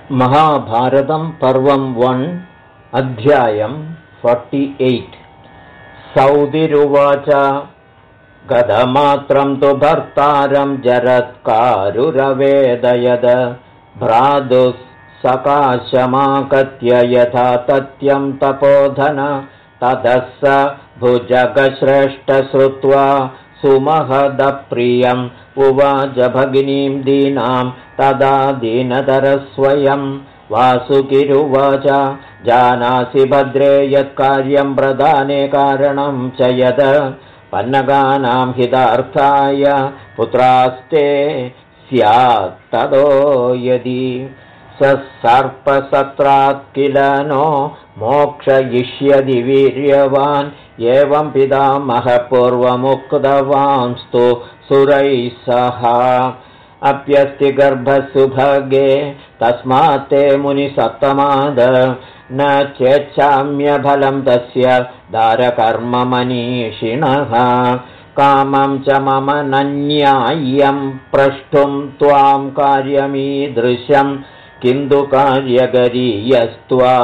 महाभारतं पर्वं 1 अध्यायं 48। सौदिरुवाच गदमात्रं तु भर्तारं जरत्कारुरवेदयद भ्रातुः सकाशमाकत्य यथा तत्यं तपोधन ततः स भुजगश्रेष्ठ श्रुत्वा सुमहदप्रियम् उवाच भगिनीं दीनां तदा दीनतरस्वयं वासुकिरुवाच जानासि भद्रे यत्कार्यं प्रधाने कारणं च यद पन्नगानां हितार्थाय पुत्रास्ते स्यात् ततो यदि स सर्पसत्रात् किल नो मोक्षयिष्यति वीर्यवान् एवं पितामहः पूर्वमुक्तवांस्तु सुरैः सह अप्यस्ति गर्भसुभगे तस्मात् ते मुनिसत्तमाद न चेच्छाम्यफलं तस्य दारकर्ममनीषिणः कामं च मम नन्याय्यं प्रष्टुं त्वां कार्यमीदृशं किन्तु कार्यगरीयस्त्वा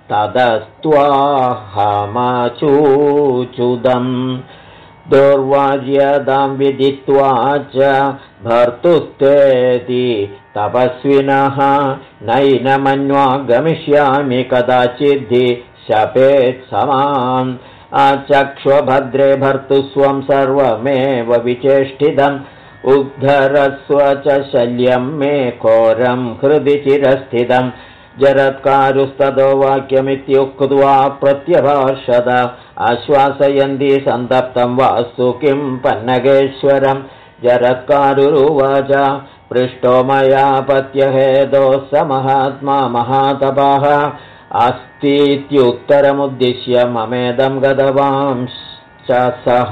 तदस्त्वाहमचूचुदम् दुर्वार्यदां विदित्वा च भर्तुस्तेति तपस्विनः नैनमन्वा गमिष्यामि कदाचिद्धि शपेत् समाम् आचक्ष्वभद्रे भर्तुस्वं सर्वमेव विचेष्टितम् उद्धरस्व च शल्यं मे घोरं हृदि चिरस्थितम् जरत्कारुस्ततो वाक्यमित्युक्त्वा प्रत्यभाषत आश्वासयन्ती सन्तप्तं वासु किं पन्नगेश्वरं जरत्कारुरुवाच पृष्टो मया पत्यहेदोः स महात्मा महातपः अस्तीत्युत्तरमुद्दिश्य ममेदं गतवांश्च सः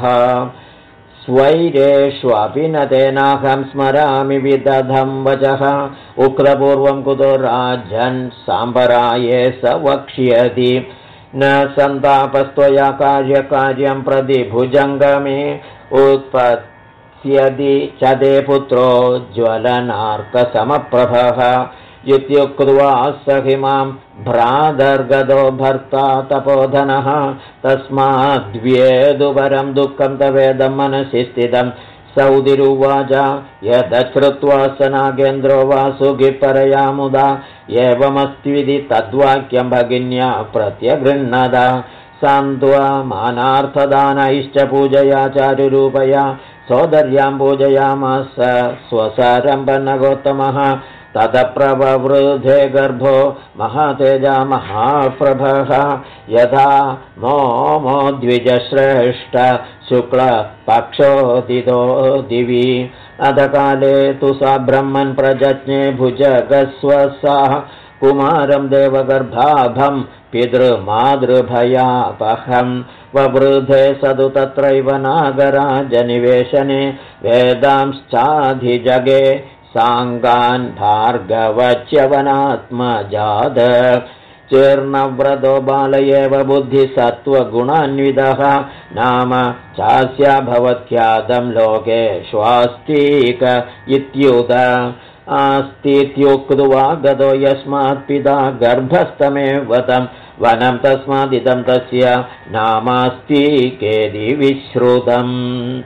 स्वैरेष्वपि न तेनाहं स्मरामि विदधं वचः उक्तपूर्वं कुतो राजन् साम्बराये स वक्ष्यति न सन्तापस्त्वया कार्यं प्रति भुजङ्गमे उत्पत्स्यति च ते पुत्रो ज्वलनार्कसमप्रभः इत्युक्त्वा सहिमां भ्रातर्गतो भर्ता तपोधनः तस्माद्व्येदुपरं दुःखं तवेदं मनसि स्थितं सौदिरुवाच यदश्रुत्वा स नागेन्द्रो वासुकिपरया मुदा एवमस्त्विति तद्वाक्यं भगिन्या प्रत्यगृह्णद सान्त्वा मानार्थदानैश्च पूजया चारुरूपया सोदर्यां पूजयामास स्वसारं पन्नगोत्तमः तदप्रववृधे गर्भो महातेजा महाप्रभः यथा मो द्विजश्रेष्ठ शुक्लपक्षोदितो दिवि अधकाले तु सा ब्रह्मन् प्रजज्ञे भुजगस्वसः कुमारं देवगर्भाभं पितृमातृभयापहं ववृधे सदु तत्रैव नागराजनिवेशने वेदांश्चाधिजगे साङ्गान् भार्गवच्यवनात्मजाद चीर्णव्रतो बाल एव बुद्धिसत्त्वगुणान्वितः नाम चास्य भवत्ख्यातं लोकेष्वास्तीक इत्युत आस्तीत्युक्त्वा गतो यस्मात् पिता गर्भस्थमेव तं वनं तस्मादिदं तस्य नामास्तीकेदि विश्रुतम्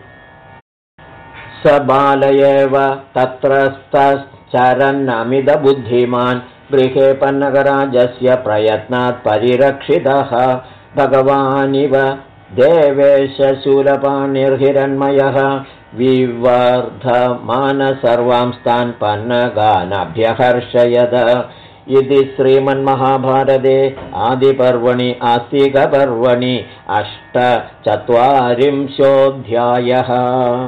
स बाल एव तत्रस्तश्चरन्नमिदबुद्धिमान् गृहे पन्नगराजस्य प्रयत्नात् परिरक्षितः भगवानिव देवेशशूलपाणिर्हिरण्मयः विवर्धमान सर्वांस्तान् पन्नगानभ्यहर्षयद इति श्रीमन्महाभारते आदिपर्वणि आस्तिकपर्वणि 48 अध्यायः।